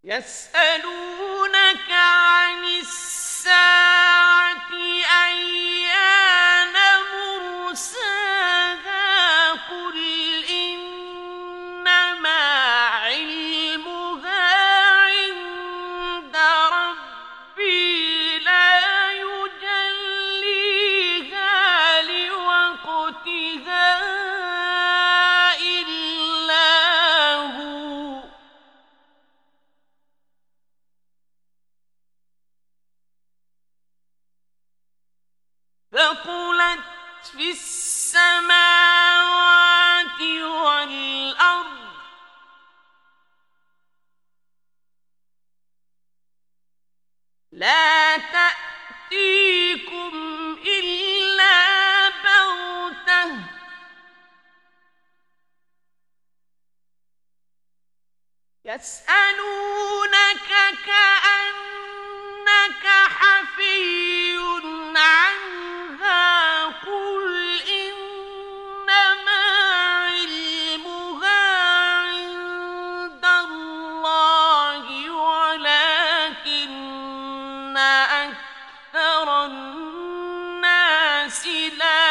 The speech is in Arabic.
يسألونك عن الساعة أيان مرساها قل إنما علمها عند ربي لا يجليها لوقتها إلا هو ثقلت في السماوات والأرض لا تأتيكم إلا بغتة يسألونك كأنك حفي عنها قل إنما علمها عند الله ولكن أكثر الناس لا